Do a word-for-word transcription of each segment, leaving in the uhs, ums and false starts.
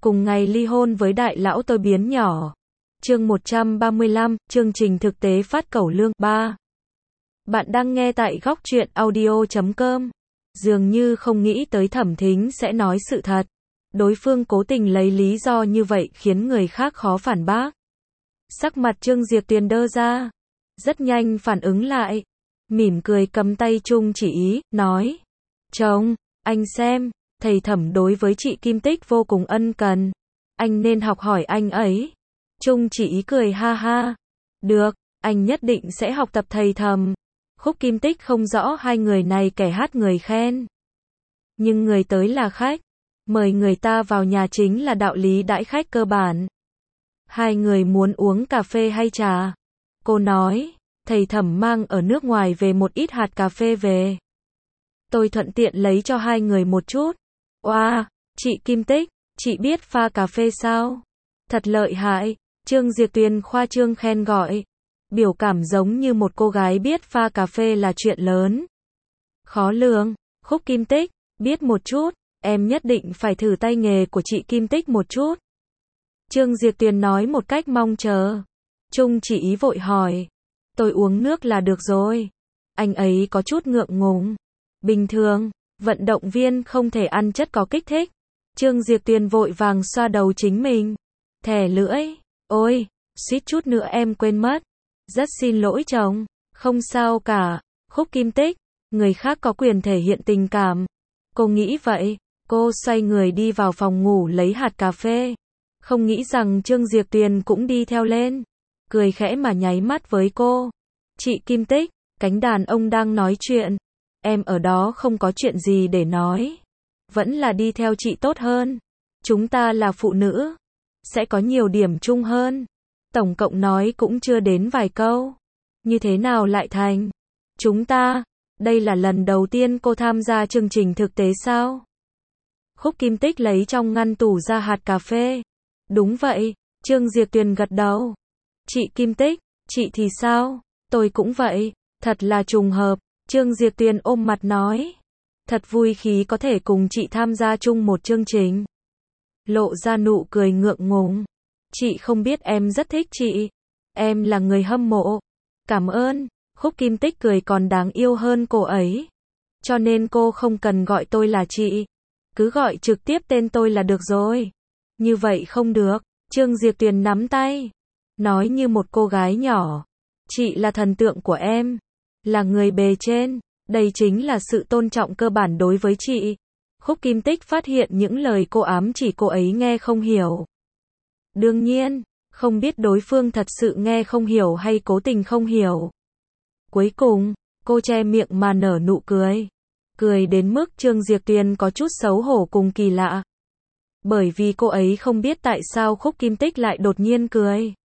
cùng ngày ly hôn với đại lão tôi biến nhỏ. Chương một trăm ba mươi lăm, chương trình thực tế phát cẩu lương. ba. Bạn đang nghe tại góc truyện audio chấm com. Dường như không nghĩ tới Thẩm Thính sẽ nói sự thật. Đối phương cố tình lấy lý do như vậy khiến người khác khó phản bác. Sắc mặt Trương Diệp Tuyền đơ ra. Rất nhanh phản ứng lại. Mỉm cười cầm tay Trung Chỉ Ý, nói. Chồng, anh xem, thầy Thẩm đối với chị Kim Tích vô cùng ân cần. Anh nên học hỏi anh ấy. Trung Chỉ Ý cười ha ha. Được, anh nhất định sẽ học tập thầy Thẩm. Khúc Kim Tích không rõ hai người này kẻ hát người khen. Nhưng người tới là khách. Mời người ta vào nhà chính là đạo lý đãi khách cơ bản. Hai người muốn uống cà phê hay trà? Cô nói, thầy Thẩm mang ở nước ngoài về một ít hạt cà phê về. Tôi thuận tiện lấy cho hai người một chút. Oa, chị Kim Tích, chị biết pha cà phê sao? Thật lợi hại, Trương Diệp Tuyền khoa trương khen gọi. Biểu cảm giống như một cô gái biết pha cà phê là chuyện lớn. Khó lường, Khúc Kim Tích, biết một chút, em nhất định phải thử tay nghề của chị Kim Tích một chút. Trương Diệp Tuyền nói một cách mong chờ. Trung Chỉ Ý vội hỏi. Tôi uống nước là được rồi. Anh ấy có chút ngượng ngùng. Bình thường, vận động viên không thể ăn chất có kích thích. Trương Diệp Tuyền vội vàng xoa đầu chính mình. Thè lưỡi. Ôi, suýt chút nữa em quên mất. Rất xin lỗi chồng. Không sao cả. Khúc Kim Tích, người khác có quyền thể hiện tình cảm. Cô nghĩ vậy. Cô xoay người đi vào phòng ngủ lấy hạt cà phê. Không nghĩ rằng Trương Diệp Tuyền cũng đi theo lên. Cười khẽ mà nháy mắt với cô. Chị Kim Tích, cánh đàn ông đang nói chuyện. Em ở đó không có chuyện gì để nói. Vẫn là đi theo chị tốt hơn. Chúng ta là phụ nữ. Sẽ có nhiều điểm chung hơn. Tổng cộng nói cũng chưa đến vài câu. Như thế nào lại thành? Chúng ta, đây là lần đầu tiên cô tham gia chương trình thực tế sao? Khúc Kim Tích lấy trong ngăn tủ ra hạt cà phê. Đúng vậy, Trương Diệp Tuyền gật đầu. Chị Kim Tích, chị thì sao? Tôi cũng vậy, thật là trùng hợp. Trương Diệp Tuyền ôm mặt nói. Thật vui khi có thể cùng chị tham gia chung một chương trình. Lộ ra nụ cười ngượng ngùng. Chị không biết em rất thích chị. Em là người hâm mộ. Cảm ơn. Khúc Kim Tích cười còn đáng yêu hơn cô ấy. Cho nên cô không cần gọi tôi là chị. Cứ gọi trực tiếp tên tôi là được rồi. Như vậy không được. Trương Diệp Tuyền nắm tay. Nói như một cô gái nhỏ. Chị là thần tượng của em. Là người bề trên. Đây chính là sự tôn trọng cơ bản đối với chị. Khúc Kim Tích phát hiện những lời cô ám chỉ cô ấy nghe không hiểu. Đương nhiên, không biết đối phương thật sự nghe không hiểu hay cố tình không hiểu. Cuối cùng, cô che miệng mà nở nụ cười. Cười đến mức Trương Diệp Tuyền có chút xấu hổ cùng kỳ lạ. Bởi vì cô ấy không biết tại sao Khúc Kim Tích lại đột nhiên cười.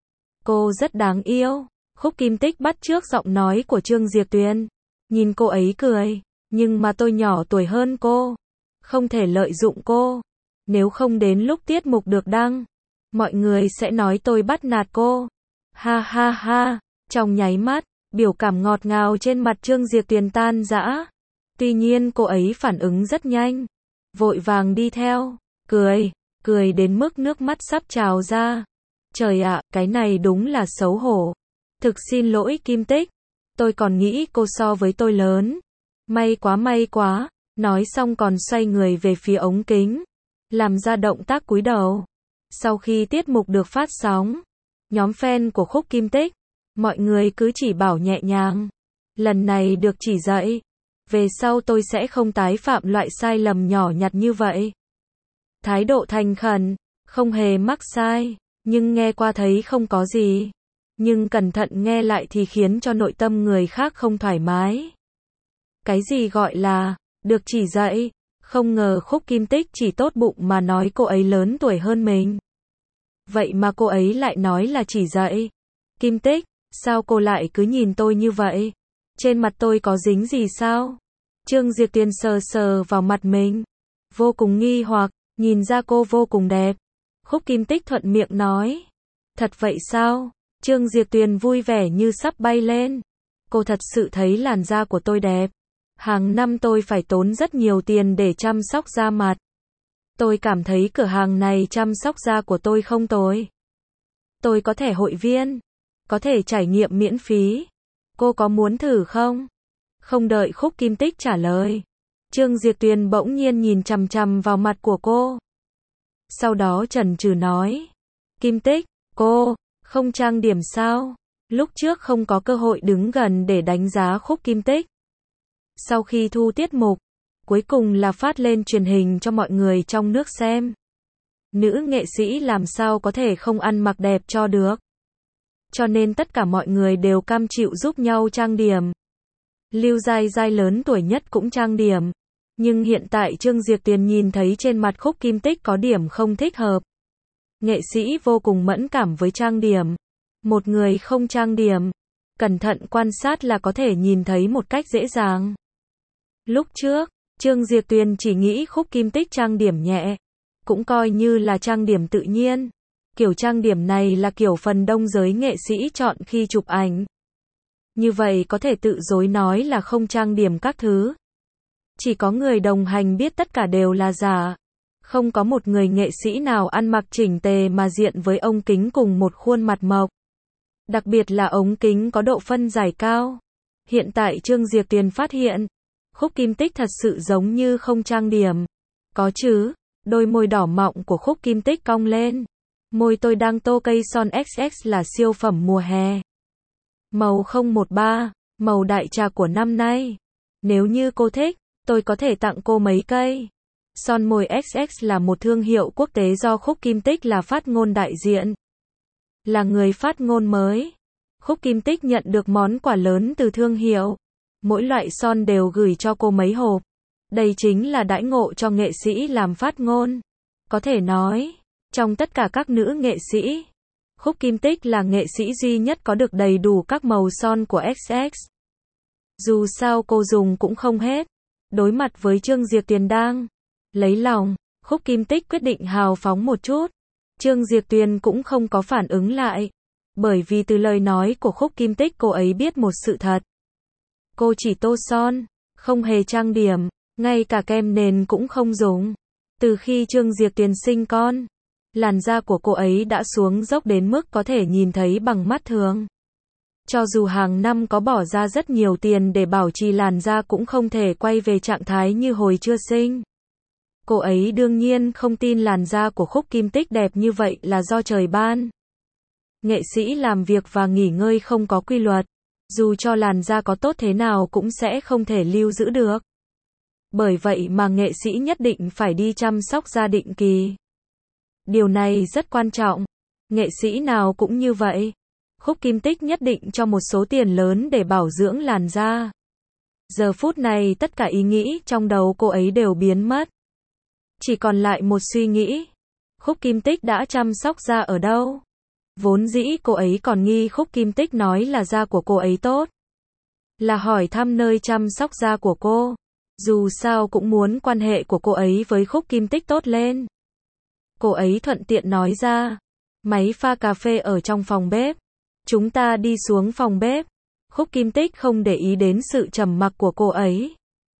Cô rất đáng yêu. Khúc Kim Tích bắt chước giọng nói của Trương Diệp Tuyền. Nhìn cô ấy cười. Nhưng mà tôi nhỏ tuổi hơn cô. Không thể lợi dụng cô. Nếu không đến lúc tiết mục được đăng, mọi người sẽ nói tôi bắt nạt cô. Ha ha ha. Trong nháy mắt, biểu cảm ngọt ngào trên mặt Trương Diệp Tuyền tan rã. Tuy nhiên cô ấy phản ứng rất nhanh. Vội vàng đi theo. Cười. Cười đến mức nước mắt sắp trào ra. Trời ạ, cái này đúng là xấu hổ. Thực xin lỗi Kim Tích. Tôi còn nghĩ cô so với tôi lớn. May quá may quá. Nói xong còn xoay người về phía ống kính. Làm ra động tác cúi đầu. Sau khi tiết mục được phát sóng, nhóm fan của Khúc Kim Tích, mọi người cứ chỉ bảo nhẹ nhàng. Lần này được chỉ dạy. Về sau tôi sẽ không tái phạm loại sai lầm nhỏ nhặt như vậy. Thái độ thành khẩn, không hề mắc sai. Nhưng nghe qua thấy không có gì. Nhưng cẩn thận nghe lại thì khiến cho nội tâm người khác không thoải mái. Cái gì gọi là được chỉ dạy? Không ngờ Khúc Kim Tích chỉ tốt bụng mà nói cô ấy lớn tuổi hơn mình. Vậy mà cô ấy lại nói là chỉ dạy. Kim Tích, sao cô lại cứ nhìn tôi như vậy? Trên mặt tôi có dính gì sao? Trương Diệp Tuyền sờ sờ vào mặt mình. Vô cùng nghi hoặc, nhìn ra cô vô cùng đẹp. Khúc Kim Tích thuận miệng nói. Thật vậy sao? Trương Diệp Tuyền vui vẻ như sắp bay lên. Cô thật sự thấy làn da của tôi đẹp. Hàng năm tôi phải tốn rất nhiều tiền để chăm sóc da mặt. Tôi cảm thấy cửa hàng này chăm sóc da của tôi không tồi. Tôi có thẻ hội viên, có thể trải nghiệm miễn phí. Cô có muốn thử không? Không đợi Khúc Kim Tích trả lời, Trương Diệp Tuyền bỗng nhiên nhìn chằm chằm vào mặt của cô. Sau đó chần chừ nói, Kim Tích, cô không trang điểm sao? Lúc trước không có cơ hội đứng gần để đánh giá Khúc Kim Tích. Sau khi thu tiết mục, cuối cùng là phát lên truyền hình cho mọi người trong nước xem. Nữ nghệ sĩ làm sao có thể không ăn mặc đẹp cho được. Cho nên tất cả mọi người đều cam chịu giúp nhau trang điểm. Lưu Giai Giai lớn tuổi nhất cũng trang điểm. Nhưng hiện tại Trương Diệp Tuyền nhìn thấy trên mặt Khúc Kim Tích có điểm không thích hợp. Nghệ sĩ vô cùng mẫn cảm với trang điểm. Một người không trang điểm, cẩn thận quan sát là có thể nhìn thấy một cách dễ dàng. Lúc trước, Trương Diệp Tuyền chỉ nghĩ Khúc Kim Tích trang điểm nhẹ, cũng coi như là trang điểm tự nhiên. Kiểu trang điểm này là kiểu phần đông giới nghệ sĩ chọn khi chụp ảnh. Như vậy có thể tự dối nói là không trang điểm các thứ. Chỉ có người đồng hành biết tất cả đều là giả. Không có một người nghệ sĩ nào ăn mặc chỉnh tề mà diện với ống kính cùng một khuôn mặt mộc. Đặc biệt là ống kính có độ phân giải cao. Hiện tại Trương Diệp Tuyền phát hiện, Khúc Kim Tích thật sự giống như không trang điểm. Có chứ, đôi môi đỏ mọng của Khúc Kim Tích cong lên. Môi tôi đang tô cây son ích ích là siêu phẩm mùa hè. Màu không một ba, màu đại trà của năm nay. Nếu như cô thích, tôi có thể tặng cô mấy cây. Son môi ích ích là một thương hiệu quốc tế do Khúc Kim Tích là phát ngôn đại diện. Là người phát ngôn mới, Khúc Kim Tích nhận được món quà lớn từ thương hiệu. Mỗi loại son đều gửi cho cô mấy hộp. Đây chính là đãi ngộ cho nghệ sĩ làm phát ngôn. Có thể nói, trong tất cả các nữ nghệ sĩ, Khúc Kim Tích là nghệ sĩ duy nhất có được đầy đủ các màu son của ích ích. Dù sao cô dùng cũng không hết. Đối mặt với Trương Diệp Tuyền đang lấy lòng, Khúc Kim Tích quyết định hào phóng một chút. Trương Diệp Tuyền cũng không có phản ứng lại. Bởi vì từ lời nói của Khúc Kim Tích cô ấy biết một sự thật. Cô chỉ tô son, không hề trang điểm, ngay cả kem nền cũng không dùng. Từ khi Trương Diệp Tuyền sinh con, làn da của cô ấy đã xuống dốc đến mức có thể nhìn thấy bằng mắt thường. Cho dù hàng năm có bỏ ra rất nhiều tiền để bảo trì làn da cũng không thể quay về trạng thái như hồi chưa sinh. Cô ấy đương nhiên không tin làn da của Khúc Kim Tích đẹp như vậy là do trời ban. Nghệ sĩ làm việc và nghỉ ngơi không có quy luật, dù cho làn da có tốt thế nào cũng sẽ không thể lưu giữ được. Bởi vậy mà nghệ sĩ nhất định phải đi chăm sóc da định kỳ. Điều này rất quan trọng. Nghệ sĩ nào cũng như vậy. Khúc Kim Tích nhất định cho một số tiền lớn để bảo dưỡng làn da. Giờ phút này tất cả ý nghĩ trong đầu cô ấy đều biến mất. Chỉ còn lại một suy nghĩ. Khúc Kim Tích đã chăm sóc da ở đâu? Vốn dĩ cô ấy còn nghi Khúc Kim Tích nói là da của cô ấy tốt. Là hỏi thăm nơi chăm sóc da của cô. Dù sao cũng muốn quan hệ của cô ấy với Khúc Kim Tích tốt lên. Cô ấy thuận tiện nói ra. Máy pha cà phê ở trong phòng bếp. Chúng ta đi xuống phòng bếp. Khúc Kim Tích không để ý đến sự trầm mặc của cô ấy.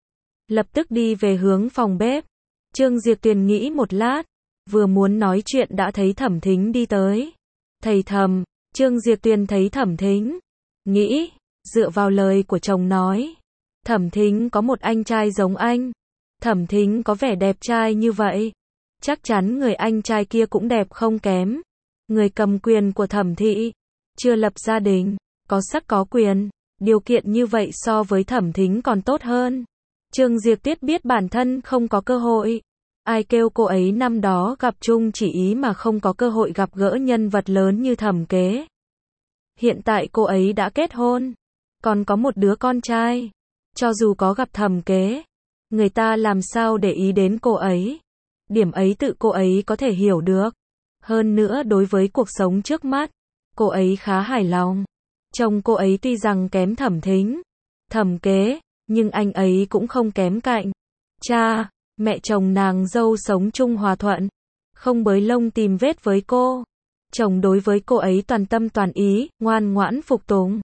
Lập tức đi về hướng phòng bếp. Trương Diệp Tuyền nghĩ một lát. Vừa muốn nói chuyện đã thấy Thẩm Thính đi tới. Thầy Thẩm, Trương Diệp Tuyền thấy Thẩm Thính. Nghĩ, dựa vào lời của chồng nói. Thẩm Thính có một anh trai giống anh. Thẩm Thính có vẻ đẹp trai như vậy. Chắc chắn người anh trai kia cũng đẹp không kém. Người cầm quyền của Thẩm thị. Chưa lập gia đình, có sắc có quyền. Điều kiện như vậy so với Thẩm Thính còn tốt hơn. Trương Diệp Tuyết biết bản thân không có cơ hội. Ai kêu cô ấy năm đó gặp chung chỉ ý mà không có cơ hội gặp gỡ nhân vật lớn như Thẩm Kế. Hiện tại cô ấy đã kết hôn. Còn có một đứa con trai. Cho dù có gặp Thẩm Kế, người ta làm sao để ý đến cô ấy. Điểm ấy tự cô ấy có thể hiểu được. Hơn nữa đối với cuộc sống trước mắt, cô ấy khá hài lòng. Chồng cô ấy tuy rằng kém Thẩm Thính, Thẩm Kế, nhưng anh ấy cũng không kém cạnh. Cha, mẹ chồng nàng dâu sống chung hòa thuận, không bới lông tìm vết với cô. Chồng đối với cô ấy toàn tâm toàn ý, ngoan ngoãn phục tùng.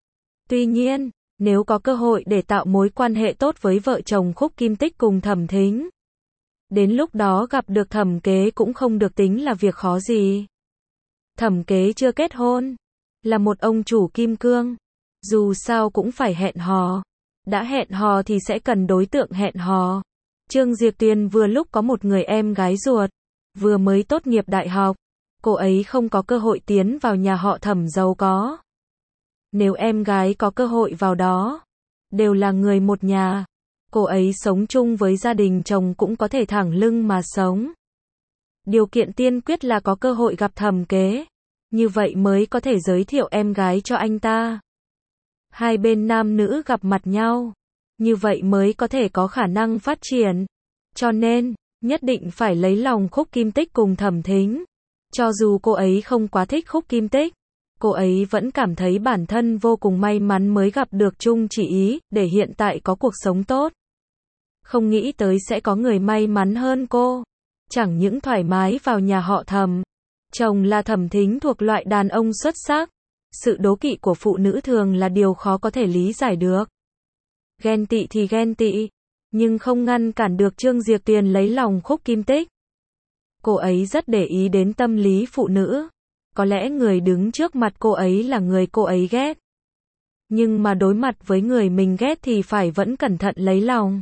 Tuy nhiên, nếu có cơ hội để tạo mối quan hệ tốt với vợ chồng Khúc Kim Tích cùng Thẩm Thính, Đến lúc đó gặp được Thẩm Kế cũng không được tính là việc khó gì. Thẩm Kế chưa kết hôn, là một ông chủ kim cương, dù sao cũng phải hẹn hò. Đã hẹn hò thì sẽ cần đối tượng hẹn hò. Trương Diệp Tuyền vừa lúc có một người em gái ruột, vừa mới tốt nghiệp đại học. Cô ấy không có cơ hội tiến vào nhà họ Thẩm giàu có. Nếu em gái có cơ hội vào đó, đều là người một nhà. Cô ấy sống chung với gia đình chồng cũng có thể thẳng lưng mà sống. Điều kiện tiên quyết là có cơ hội gặp Thẩm Kế. Như vậy mới có thể giới thiệu em gái cho anh ta. Hai bên nam nữ gặp mặt nhau. Như vậy mới có thể có khả năng phát triển. Cho nên, nhất định phải lấy lòng Khúc Kim Tích cùng Thẩm Thính. Cho dù cô ấy không quá thích Khúc Kim Tích, cô ấy vẫn cảm thấy bản thân vô cùng may mắn mới gặp được Chung Chỉ Ý, để hiện tại có cuộc sống tốt. Không nghĩ tới sẽ có người may mắn hơn cô. Chẳng những thoải mái vào nhà họ Thẩm. Chồng là Thẩm Thính thuộc loại đàn ông xuất sắc. Sự đố kỵ của phụ nữ thường là điều khó có thể lý giải được. Ghen tị thì ghen tị, nhưng không ngăn cản được Trương Diệp Tuyền lấy lòng Khúc Kim Tích. Cô ấy rất để ý đến tâm lý phụ nữ. Có lẽ người đứng trước mặt cô ấy là người cô ấy ghét. Nhưng mà đối mặt với người mình ghét thì phải vẫn cẩn thận lấy lòng.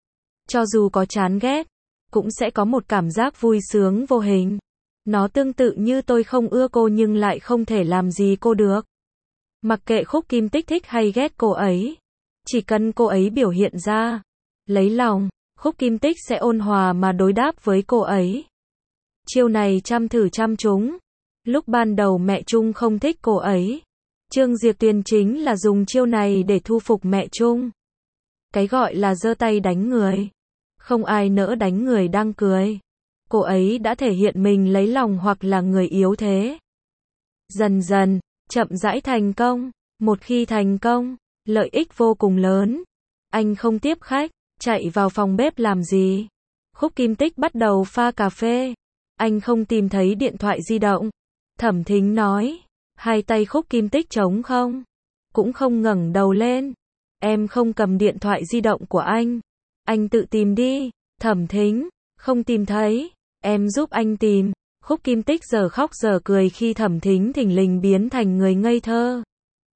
Cho dù có chán ghét, cũng sẽ có một cảm giác vui sướng vô hình. Nó tương tự như tôi không ưa cô nhưng lại không thể làm gì cô được. Mặc kệ Khúc Kim Tích thích hay ghét cô ấy, chỉ cần cô ấy biểu hiện ra lấy lòng, Khúc Kim Tích sẽ ôn hòa mà đối đáp với cô ấy. Chiêu này trăm thử trăm trúng. Lúc ban đầu mẹ Chung không thích cô ấy, Trương Diệp Tuyền chính là dùng chiêu này để thu phục mẹ Chung. Cái gọi là giơ tay đánh người, không ai nỡ đánh người đang cười. Cô ấy đã thể hiện mình lấy lòng hoặc là người yếu thế. Dần dần, chậm rãi thành công. Một khi thành công, lợi ích vô cùng lớn. Anh không tiếp khách, chạy vào phòng bếp làm gì? Khúc Kim Tích bắt đầu pha cà phê. Anh không tìm thấy điện thoại di động. Thẩm Thính nói. Hai tay Khúc Kim Tích trống không? Cũng không ngẩng đầu lên. Em không cầm điện thoại di động của anh. Anh tự tìm đi. Thẩm Thính. Không tìm thấy. Em giúp anh tìm. Khúc Kim Tích giờ khóc giờ cười khi Thẩm Thính thình lình biến thành người ngây thơ.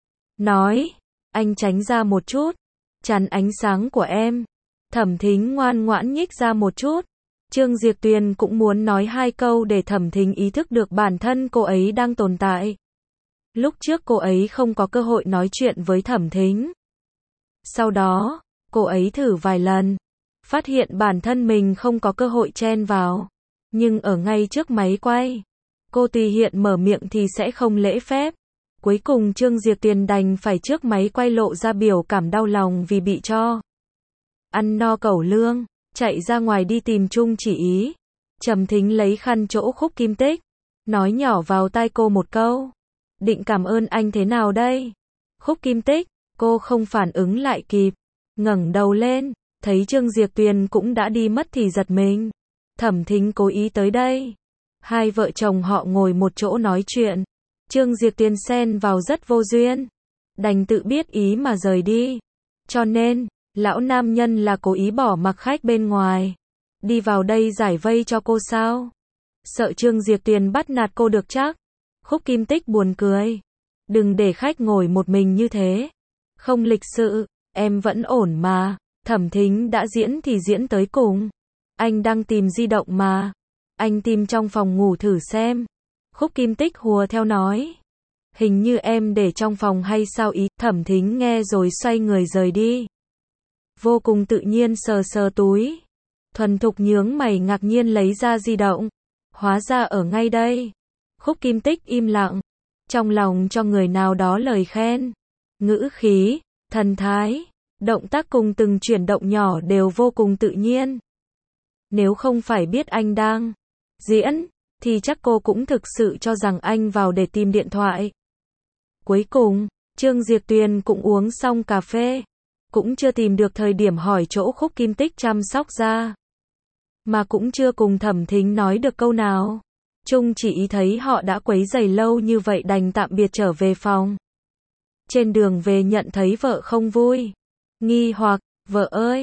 Nói. Anh tránh ra một chút. Chắn ánh sáng của em. Thẩm Thính ngoan ngoãn nhích ra một chút. Trương Diệp Tuyền cũng muốn nói hai câu để Thẩm Thính ý thức được bản thân cô ấy đang tồn tại. Lúc trước cô ấy không có cơ hội nói chuyện với Thẩm Thính. Sau đó, cô ấy thử vài lần. Phát hiện bản thân mình không có cơ hội chen vào. Nhưng ở ngay trước máy quay, cô tùy hiện mở miệng thì sẽ không lễ phép. Cuối cùng Trương Diệp Tuyền đành phải trước máy quay lộ ra biểu cảm đau lòng vì bị cho ăn no cẩu lương, chạy ra ngoài đi tìm Chung Chỉ Ý. Trầm Thính lấy khăn chỗ Khúc Kim Tích, nói nhỏ vào tai cô một câu. Định cảm ơn anh thế nào đây? Khúc Kim Tích, cô không phản ứng lại kịp, ngẩng đầu lên, thấy Trương Diệp Tuyền cũng đã đi mất thì giật mình. Thẩm Thính cố ý tới đây. Hai vợ chồng họ ngồi một chỗ nói chuyện. Trương Diệp Tuyền xen vào rất vô duyên. Đành tự biết ý mà rời đi. Cho nên, lão nam nhân là cố ý bỏ mặc khách bên ngoài. Đi vào đây giải vây cho cô sao? Sợ Trương Diệp Tuyền bắt nạt cô được chắc. Khúc Kim Tích buồn cười. Đừng để khách ngồi một mình như thế. Không lịch sự, em vẫn ổn mà. Thẩm Thính đã diễn thì diễn tới cùng. Anh đang tìm di động mà. Anh tìm trong phòng ngủ thử xem. Khúc Kim Tích hùa theo nói. Hình như em để trong phòng hay sao ý. Thẩm Thính nghe rồi xoay người rời đi. Vô cùng tự nhiên sờ sờ túi. Thuần thục nhướng mày ngạc nhiên lấy ra di động. Hóa ra ở ngay đây. Khúc Kim Tích im lặng. Trong lòng cho người nào đó lời khen. Ngữ khí, thần thái, động tác cùng từng chuyển động nhỏ đều vô cùng tự nhiên. Nếu không phải biết anh đang diễn, thì chắc cô cũng thực sự cho rằng anh vào để tìm điện thoại. Cuối cùng, Trương Diệp Tuyền cũng uống xong cà phê. Cũng chưa tìm được thời điểm hỏi chỗ Khúc Kim Tích chăm sóc da. Mà cũng chưa cùng Thẩm Thính nói được câu nào. Chung Chỉ Ý thấy họ đã quấy rầy lâu như vậy đành tạm biệt trở về phòng. Trên đường về nhận thấy vợ không vui. Nghi hoặc, vợ ơi,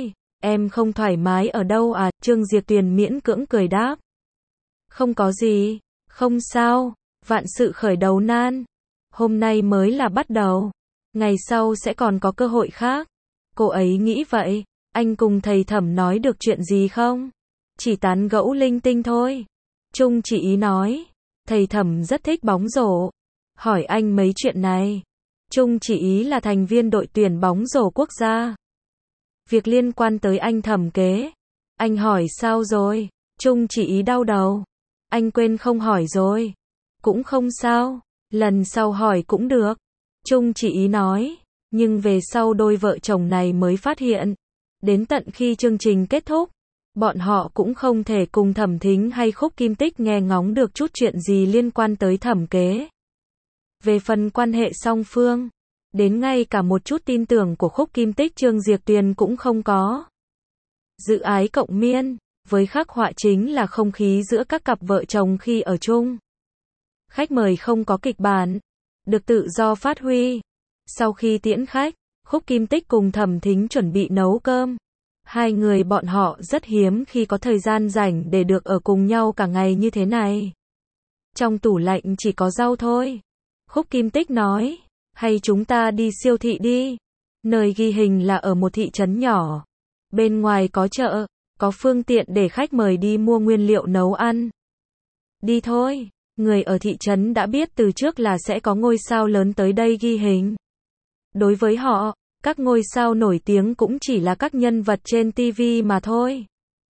Em không thoải mái ở đâu à? Trương Diệp Tuyền miễn cưỡng cười đáp. Không có gì, không sao, vạn sự khởi đầu nan. Hôm nay mới là bắt đầu, ngày sau sẽ còn có cơ hội khác. Cô ấy nghĩ vậy. Anh cùng thầy Thẩm nói được chuyện gì không? Chỉ tán gẫu linh tinh thôi. Trung chỉ ý nói. Thầy Thẩm rất thích bóng rổ. Hỏi anh mấy chuyện này. Trung chỉ ý là thành viên đội tuyển bóng rổ quốc gia. Việc liên quan tới anh Thẩm kế. Anh hỏi sao rồi? Trung chỉ ý đau đầu. Anh quên không hỏi rồi. Cũng không sao, lần sau hỏi cũng được. Trung chỉ ý nói. Nhưng về sau đôi vợ chồng này mới phát hiện. Đến tận khi chương trình kết thúc, bọn họ cũng không thể cùng Thẩm Thính hay Khúc Kim Tích nghe ngóng được chút chuyện gì liên quan tới Thẩm kế. Về phần quan hệ song phương, đến ngay cả một chút tin tưởng của Khúc Kim Tích Trương Diệp Tuyền cũng không có. Dự ái cộng miên, với khắc họa chính là không khí giữa các cặp vợ chồng khi ở chung. Khách mời không có kịch bản, được tự do phát huy. Sau khi tiễn khách, Khúc Kim Tích cùng Thẩm Thính chuẩn bị nấu cơm. Hai người bọn họ rất hiếm khi có thời gian rảnh để được ở cùng nhau cả ngày như thế này. Trong tủ lạnh chỉ có rau thôi. Khúc Kim Tích nói, hay chúng ta đi siêu thị đi. Nơi ghi hình là ở một thị trấn nhỏ. Bên ngoài có chợ, có phương tiện để khách mời đi mua nguyên liệu nấu ăn. Đi thôi. Người ở thị trấn đã biết từ trước là sẽ có ngôi sao lớn tới đây ghi hình. Đối với họ, các ngôi sao nổi tiếng cũng chỉ là các nhân vật trên ti vi mà thôi.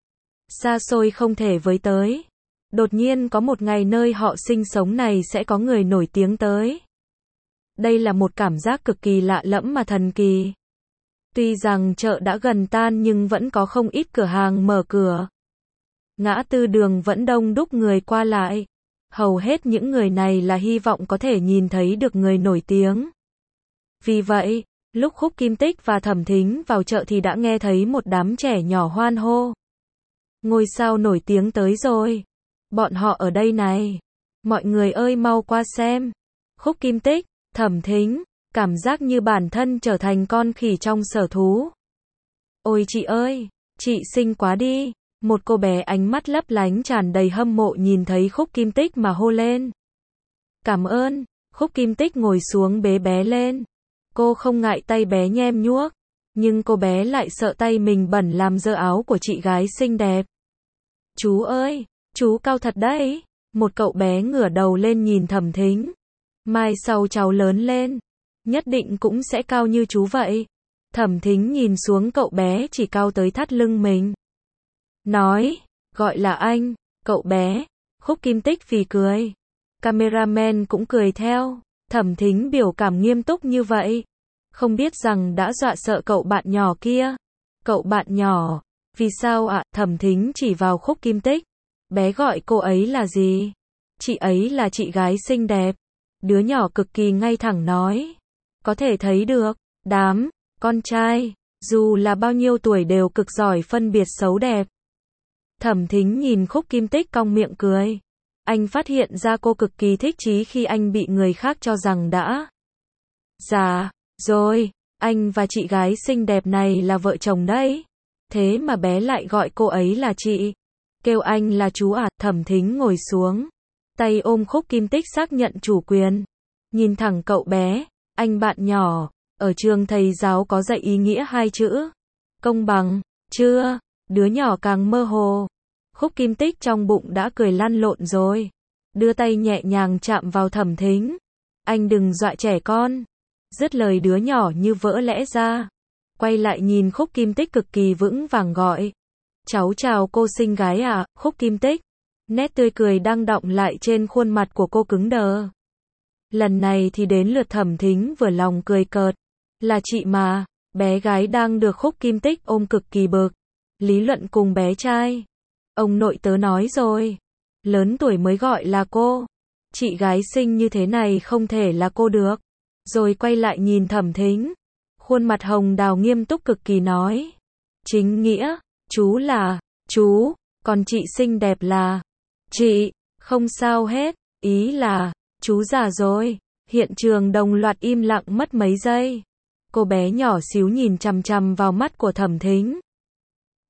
Xa xôi không thể với tới. Đột nhiên có một ngày nơi họ sinh sống này sẽ có người nổi tiếng tới. Đây là một cảm giác cực kỳ lạ lẫm mà thần kỳ. Tuy rằng chợ đã gần tan nhưng vẫn có không ít cửa hàng mở cửa. Ngã tư đường vẫn đông đúc người qua lại. Hầu hết những người này là hy vọng có thể nhìn thấy được người nổi tiếng. Vì vậy, lúc Khúc Kim Tích và Thẩm Thính vào chợ thì đã nghe thấy một đám trẻ nhỏ hoan hô. Ngôi sao nổi tiếng tới rồi. Bọn họ ở đây này. Mọi người ơi mau qua xem. Khúc Kim Tích, Thẩm Thính, cảm giác như bản thân trở thành con khỉ trong sở thú. Ôi chị ơi, chị xinh quá đi. Một cô bé ánh mắt lấp lánh tràn đầy hâm mộ nhìn thấy Khúc Kim Tích mà hô lên. Cảm ơn. Khúc Kim Tích ngồi xuống bế bé lên. Cô không ngại tay bé nhem nhuốc, nhưng cô bé lại sợ tay mình bẩn làm dơ áo của chị gái xinh đẹp. Chú ơi, chú cao thật đấy. Một cậu bé ngửa đầu lên nhìn Thẩm Thính. Mai sau cháu lớn lên, nhất định cũng sẽ cao như chú vậy. Thẩm Thính nhìn xuống cậu bé chỉ cao tới thắt lưng mình. Nói, gọi là anh, cậu bé. Khúc Kim Tích phì cười. Cameraman cũng cười theo. Thẩm Thính biểu cảm nghiêm túc như vậy. Không biết rằng đã dọa sợ cậu bạn nhỏ kia. Cậu bạn nhỏ, vì sao ạ? À? Thẩm Thính chỉ vào Khúc Kim Tích. Bé gọi cô ấy là gì? Chị ấy là chị gái xinh đẹp. Đứa nhỏ cực kỳ ngay thẳng nói. Có thể thấy được, đám con trai, dù là bao nhiêu tuổi đều cực giỏi phân biệt xấu đẹp. Thẩm Thính nhìn Khúc Kim Tích cong miệng cười. Anh phát hiện ra cô cực kỳ thích chí khi anh bị người khác cho rằng đã già rồi. Anh và chị gái xinh đẹp này là vợ chồng đấy. Thế mà bé lại gọi cô ấy là chị. Kêu anh là chú à? Thẩm Thính ngồi xuống. Tay ôm Khúc Kim Tích xác nhận chủ quyền. Nhìn thẳng cậu bé. Anh bạn nhỏ. Ở trường thầy giáo có dạy ý nghĩa hai chữ công bằng, chưa? Đứa nhỏ càng mơ hồ. Khúc Kim Tích trong bụng đã cười lăn lộn rồi. Đưa tay nhẹ nhàng chạm vào Thẩm Thính. Anh đừng dọa trẻ con. Dứt lời đứa nhỏ như vỡ lẽ ra. Quay lại nhìn Khúc Kim Tích cực kỳ vững vàng gọi. Cháu chào cô xinh gái à? Khúc Kim Tích. Nét tươi cười đang đọng lại trên khuôn mặt của cô cứng đờ. Lần này thì đến lượt Thẩm Thính vừa lòng cười cợt. Là chị mà. Bé gái đang được Khúc Kim Tích ôm cực kỳ bực. Lý luận cùng bé trai. Ông nội tớ nói rồi. Lớn tuổi mới gọi là cô. Chị gái xinh như thế này không thể là cô được. Rồi quay lại nhìn Thẩm Thính. Khuôn mặt hồng đào nghiêm túc cực kỳ nói. Chính nghĩa, chú là, chú, còn chị xinh đẹp là, chị, không sao hết, ý là, chú già rồi. Hiện trường đồng loạt im lặng mất mấy giây. Cô bé nhỏ xíu nhìn chằm chằm vào mắt của Thẩm Thính.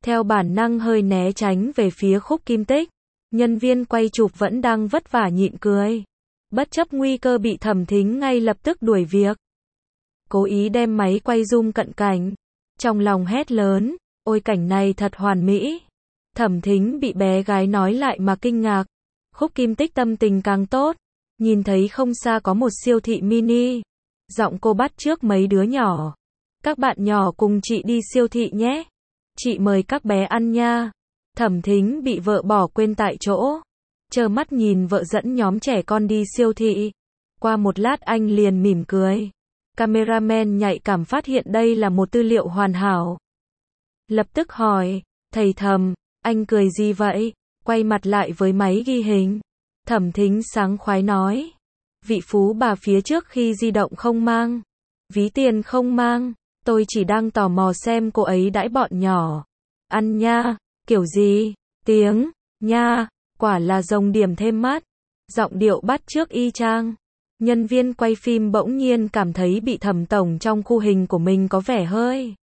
Theo bản năng hơi né tránh về phía Khúc Kim Tích. Nhân viên quay chụp vẫn đang vất vả nhịn cười. Bất chấp nguy cơ bị Thẩm Thính ngay lập tức đuổi việc. Cố ý đem máy quay zoom cận cảnh. Trong lòng hét lớn, ôi cảnh này thật hoàn mỹ. Thẩm Thính bị bé gái nói lại mà kinh ngạc. Khúc Kim Tích tâm tình càng tốt. Nhìn thấy không xa có một siêu thị mini. Giọng cô bắt chước mấy đứa nhỏ. Các bạn nhỏ cùng chị đi siêu thị nhé. Chị mời các bé ăn nha. Thẩm Thính bị vợ bỏ quên tại chỗ. Trơ mắt nhìn vợ dẫn nhóm trẻ con đi siêu thị. Qua một lát anh liền mỉm cười. Cameraman nhạy cảm phát hiện đây là một tư liệu hoàn hảo. Lập tức hỏi, thầy Thẩm, anh cười gì vậy? Quay mặt lại với máy ghi hình. Thẩm Thính sáng khoái nói. Vị phú bà phía trước khi di động không mang. Ví tiền không mang. Tôi chỉ đang tò mò xem cô ấy đãi bọn nhỏ. Ăn nha, kiểu gì? Tiếng, nha, quả là rồng điểm thêm mắt. Giọng điệu bắt chước y chang. Nhân viên quay phim bỗng nhiên cảm thấy bị Thẩm tổng trong khu hình của mình có vẻ hơi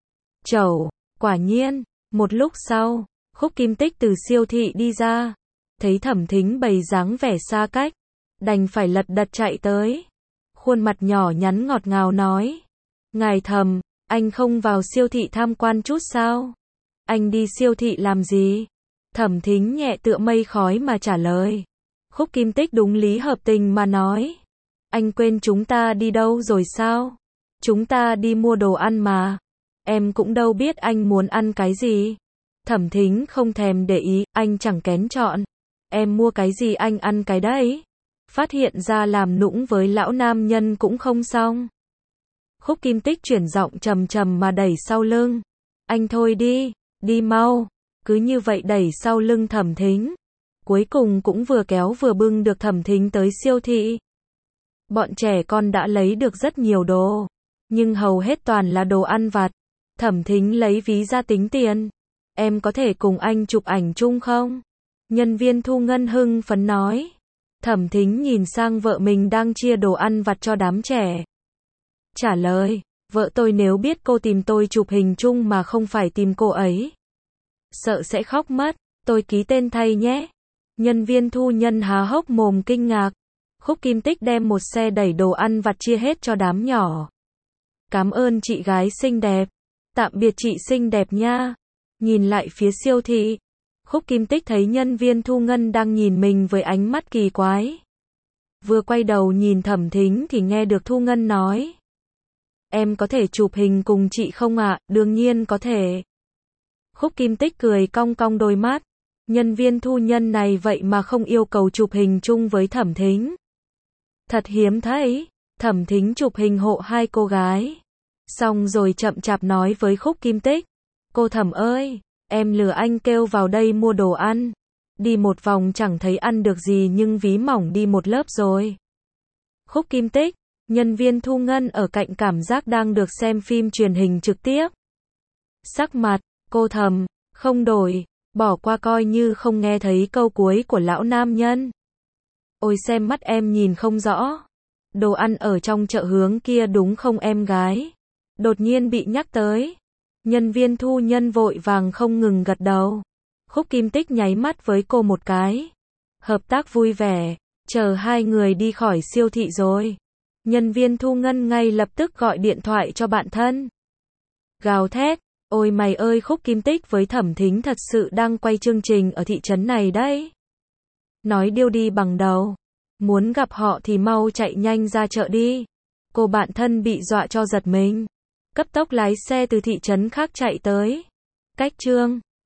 chẩu. Quả nhiên, một lúc sau, Khúc Kim Tích từ siêu thị đi ra. Thấy Thẩm Thính bày dáng vẻ xa cách. Đành phải lật đật chạy tới. Khuôn mặt nhỏ nhắn ngọt ngào nói. Ngài Thẩm, anh không vào siêu thị tham quan chút sao? Anh đi siêu thị làm gì? Thẩm Thính nhẹ tựa mây khói mà trả lời. Khúc Kim Tích đúng lý hợp tình mà nói. Anh quên chúng ta đi đâu rồi sao? Chúng ta đi mua đồ ăn mà. Em cũng đâu biết anh muốn ăn cái gì. Thẩm Thính không thèm để ý, anh chẳng kén chọn. Em mua cái gì anh ăn cái đấy. Phát hiện ra làm nũng với lão nam nhân cũng không xong. Khúc Kim Tích chuyển giọng trầm trầm mà đẩy sau lưng. Anh thôi đi, đi mau. Cứ như vậy đẩy sau lưng Thẩm Thính. Cuối cùng cũng vừa kéo vừa bưng được Thẩm Thính tới siêu thị. Bọn trẻ con đã lấy được rất nhiều đồ. Nhưng hầu hết toàn là đồ ăn vặt. Thẩm Thính lấy ví ra tính tiền. Em có thể cùng anh chụp ảnh chung không? Nhân viên thu ngân hưng phấn nói. Thẩm Thính nhìn sang vợ mình đang chia đồ ăn vặt cho đám trẻ. Trả lời, vợ tôi nếu biết cô tìm tôi chụp hình chung mà không phải tìm cô ấy. Sợ sẽ khóc mất, tôi ký tên thay nhé. Nhân viên thu nhân há hốc mồm kinh ngạc. Khúc Kim Tích đem một xe đẩy đồ ăn vặt chia hết cho đám nhỏ. Cảm ơn chị gái xinh đẹp. Tạm biệt chị xinh đẹp nha. Nhìn lại phía siêu thị. Khúc Kim Tích thấy nhân viên thu ngân đang nhìn mình với ánh mắt kỳ quái. Vừa quay đầu nhìn Thẩm Thính thì nghe được thu ngân nói. Em có thể chụp hình cùng chị không ạ? À? Đương nhiên có thể. Khúc Kim Tích cười cong cong đôi mắt. Nhân viên thu nhân này vậy mà không yêu cầu chụp hình chung với Thẩm Thính. Thật hiếm thấy. Thẩm Thính chụp hình hộ hai cô gái. Xong rồi chậm chạp nói với Khúc Kim Tích. Cô Thẩm ơi, em lừa anh kêu vào đây mua đồ ăn. Đi một vòng chẳng thấy ăn được gì nhưng ví mỏng đi một lớp rồi. Khúc Kim Tích, nhân viên thu ngân ở cạnh cảm giác đang được xem phim truyền hình trực tiếp. Sắc mặt, cô Thẩm, không đổi, bỏ qua coi như không nghe thấy câu cuối của lão nam nhân. Ôi xem mắt em nhìn không rõ. Đồ ăn ở trong chợ hướng kia đúng không em gái? Đột nhiên bị nhắc tới. Nhân viên thu nhân vội vàng không ngừng gật đầu. Khúc Kim Tích nháy mắt với cô một cái. Hợp tác vui vẻ, chờ hai người đi khỏi siêu thị rồi. Nhân viên thu ngân ngay lập tức gọi điện thoại cho bạn thân. Gào thét, ôi mày ơi Khúc Kim Tích với Thẩm Thính thật sự đang quay chương trình ở thị trấn này đấy. Nói điêu đi bằng đầu. Muốn gặp họ thì mau chạy nhanh ra chợ đi. Cô bạn thân bị dọa cho giật mình. Cấp tốc lái xe từ thị trấn khác chạy tới. Cách chương